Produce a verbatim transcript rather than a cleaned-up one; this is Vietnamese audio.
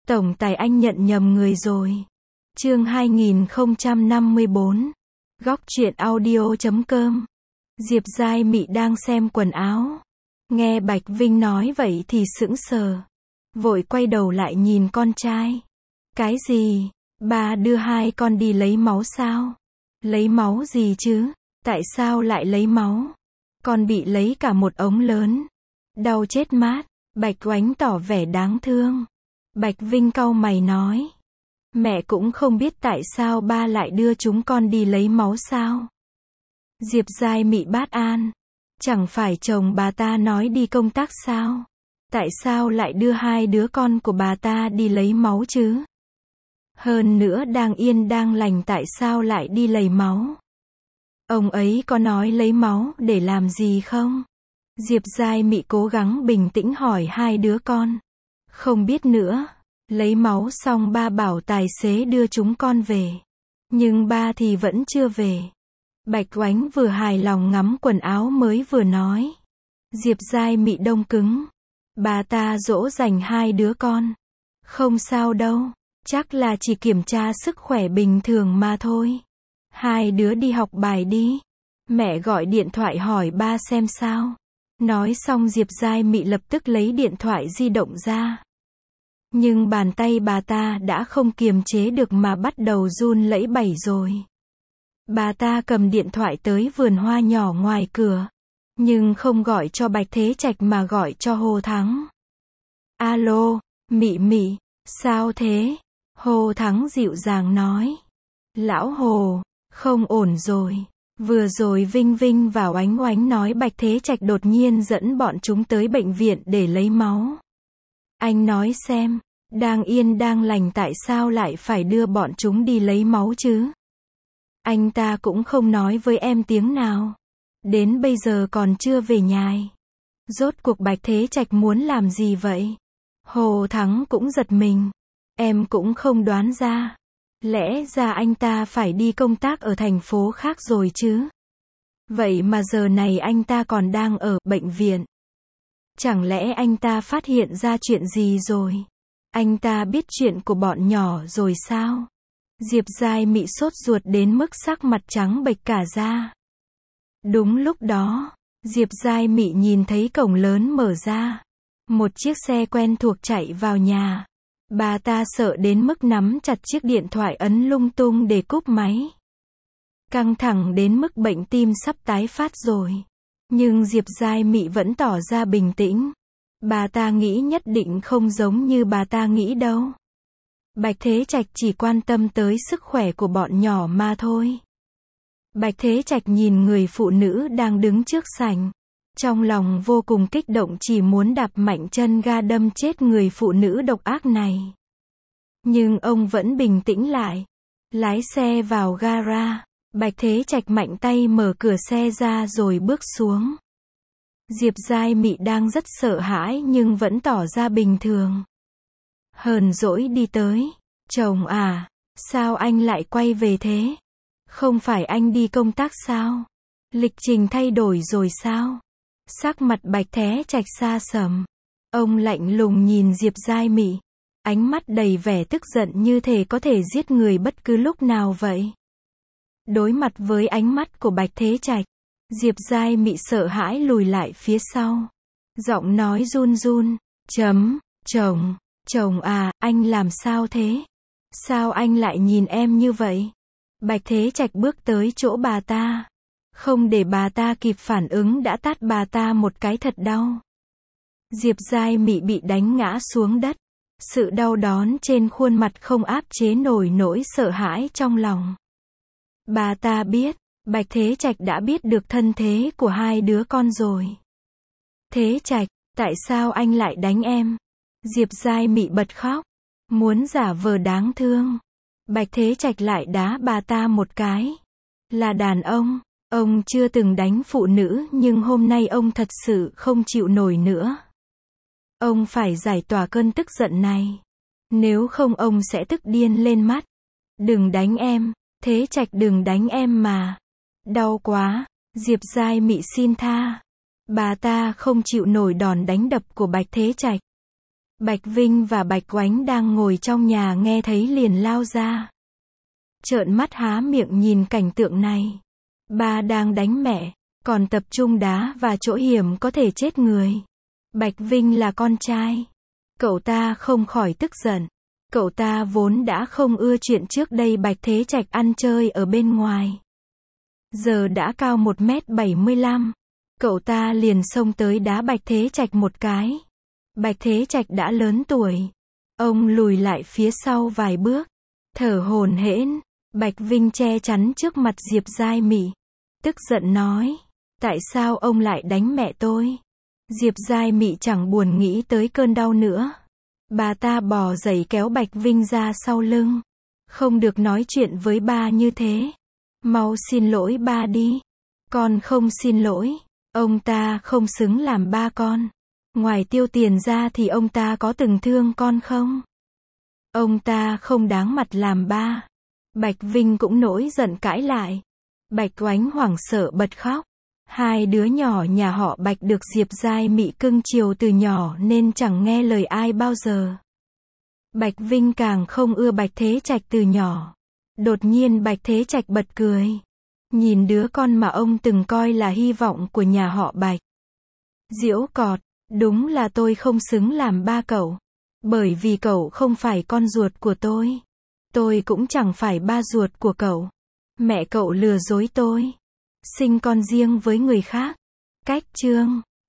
Tổng tài anh nhận nhầm người rồi. Chương hai nghìn không trăm năm mươi bốn. Góc truyện audio chấm com. Diệp Giai Mị đang xem quần áo. Nghe Bạch Vinh nói vậy thì sững sờ. Vội quay đầu lại nhìn con trai. Cái gì? Ba đưa hai con đi lấy máu sao? Lấy máu gì chứ? Tại sao lại lấy máu? Con bị lấy cả một ống lớn. Đau chết mát. Bạch Oánh tỏ vẻ đáng thương. Bạch Vinh cau mày nói. Mẹ cũng không biết tại sao ba lại đưa chúng con đi lấy máu sao? Diệp Giai Mị bát an. Chẳng phải chồng bà ta nói đi công tác sao? Tại sao lại đưa hai đứa con của bà ta đi lấy máu chứ? Hơn nữa đang yên đang lành tại sao lại đi lấy máu? Ông ấy có nói lấy máu để làm gì không? Diệp Giai Mị cố gắng bình tĩnh hỏi hai đứa con. Không biết nữa. Lấy máu xong ba bảo tài xế đưa chúng con về. Nhưng ba thì vẫn chưa về. Bạch Oánh vừa hài lòng ngắm quần áo mới vừa nói. Diệp Giai Mị đông cứng. Bà ta dỗ dành hai đứa con. Không sao đâu. Chắc là chỉ kiểm tra sức khỏe bình thường mà thôi. Hai đứa đi học bài đi. Mẹ gọi điện thoại hỏi ba xem sao. Nói xong Diệp Giai Mị lập tức lấy điện thoại di động ra. Nhưng bàn tay bà ta đã không kiềm chế được mà bắt đầu run lẩy bẩy rồi. Bà ta cầm điện thoại tới vườn hoa nhỏ ngoài cửa. Nhưng không gọi cho Bạch Thế Trạch mà gọi cho Hồ Thắng. Alo, Mị Mị, sao thế? Hồ Thắng dịu dàng nói. Lão Hồ, không ổn rồi. Vừa rồi Vinh Vinh và Oánh Oánh nói Bạch Thế Trạch đột nhiên dẫn bọn chúng tới bệnh viện để lấy máu. Anh nói xem, đang yên đang lành tại sao lại phải đưa bọn chúng đi lấy máu chứ? Anh ta cũng không nói với em tiếng nào. Đến bây giờ còn chưa về nhà. Rốt cuộc Bạch Thế Trạch muốn làm gì vậy? Hồ Thắng cũng giật mình. Em cũng không đoán ra. Lẽ ra anh ta phải đi công tác ở thành phố khác rồi chứ? Vậy mà giờ này anh ta còn đang ở bệnh viện. Chẳng lẽ anh ta phát hiện ra chuyện gì rồi? Anh ta biết chuyện của bọn nhỏ rồi sao? Diệp Giai Mị sốt ruột đến mức sắc mặt trắng bệch cả da. Đúng lúc đó, Diệp Giai Mị nhìn thấy cổng lớn mở ra. Một chiếc xe quen thuộc chạy vào nhà. Bà ta sợ đến mức nắm chặt chiếc điện thoại ấn lung tung để cúp máy. Căng thẳng đến mức bệnh tim sắp tái phát rồi. Nhưng Diệp Giai Mị vẫn tỏ ra bình tĩnh. Bà ta nghĩ nhất định không giống như bà ta nghĩ đâu. Bạch Thế Trạch chỉ quan tâm tới sức khỏe của bọn nhỏ mà thôi. Bạch Thế Trạch nhìn người phụ nữ đang đứng trước sảnh. Trong lòng vô cùng kích động chỉ muốn đạp mạnh chân ga đâm chết người phụ nữ độc ác này. Nhưng ông vẫn bình tĩnh lại. Lái xe vào gara. Bạch Thế Trạch mạnh tay mở cửa xe ra rồi bước xuống. Diệp Giai Mị đang rất sợ hãi nhưng vẫn tỏ ra bình thường. Hờn dỗi đi tới. Chồng à, sao anh lại quay về thế? Không phải anh đi công tác sao? Lịch trình thay đổi rồi sao? Sắc mặt Bạch Thế Trạch xa sầm. Ông lạnh lùng nhìn Diệp Giai Mị. Ánh mắt đầy vẻ tức giận như thể có thể giết người bất cứ lúc nào vậy. Đối mặt với ánh mắt của Bạch Thế Trạch, Diệp Giai Mị sợ hãi lùi lại phía sau. Giọng nói run run. Chấm, chồng, chồng à, anh làm sao thế? Sao anh lại nhìn em như vậy? Bạch Thế Trạch bước tới chỗ bà ta. Không để bà ta kịp phản ứng đã tát bà ta một cái thật đau. Diệp Giai Mị bị đánh ngã xuống đất. Sự đau đớn trên khuôn mặt không áp chế nổi nỗi sợ hãi trong lòng. Bà ta biết, Bạch Thế Trạch đã biết được thân thế của hai đứa con rồi. Thế Trạch, tại sao anh lại đánh em? Diệp Giai Mị bật khóc. Muốn giả vờ đáng thương. Bạch Thế Trạch lại đá bà ta một cái. Là đàn ông, ông chưa từng đánh phụ nữ nhưng hôm nay ông thật sự không chịu nổi nữa. Ông phải giải tỏa cơn tức giận này. Nếu không ông sẽ tức điên lên mắt. Đừng đánh em, Thế Trạch đừng đánh em mà. Đau quá, Diệp Giai Mị xin tha. Bà ta không chịu nổi đòn đánh đập của Bạch Thế Trạch. Bạch Vinh và Bạch Oánh đang ngồi trong nhà nghe thấy liền lao ra. Trợn mắt há miệng nhìn cảnh tượng này. Ba đang đánh mẹ, còn tập trung đá và chỗ hiểm có thể chết người. Bạch Vinh là con trai. Cậu ta không khỏi tức giận. Cậu ta vốn đã không ưa chuyện trước đây Bạch Thế Trạch ăn chơi ở bên ngoài. Giờ đã cao một mét bảy mươi lăm. Cậu ta liền xông tới đá Bạch Thế Trạch một cái. Bạch Thế Trạch đã lớn tuổi. Ông lùi lại phía sau vài bước. Thở hổn hển. Bạch Vinh che chắn trước mặt Diệp Giai Mị. Tức giận nói. Tại sao ông lại đánh mẹ tôi? Diệp Giai Mị chẳng buồn nghĩ tới cơn đau nữa. Bà ta bò dậy kéo Bạch Vinh ra sau lưng. Không được nói chuyện với ba như thế. Mau xin lỗi ba đi. Con không xin lỗi. Ông ta không xứng làm ba con. Ngoài tiêu tiền ra thì ông ta có từng thương con không? Ông ta không đáng mặt làm ba. Bạch Vinh cũng nổi giận cãi lại. Bạch Oánh hoảng sợ bật khóc. Hai đứa nhỏ nhà họ Bạch được Diệp Giai Mị cưng chiều từ nhỏ nên chẳng nghe lời ai bao giờ. Bạch Vinh càng không ưa Bạch Thế Trạch từ nhỏ. Đột nhiên Bạch Thế Trạch bật cười. Nhìn đứa con mà ông từng coi là hy vọng của nhà họ Bạch. Giễu cọt, đúng là tôi không xứng làm ba cậu. Bởi vì cậu không phải con ruột của tôi. Tôi cũng chẳng phải ba ruột của cậu. Mẹ cậu lừa dối tôi. Sinh con riêng với người khác. Cách chương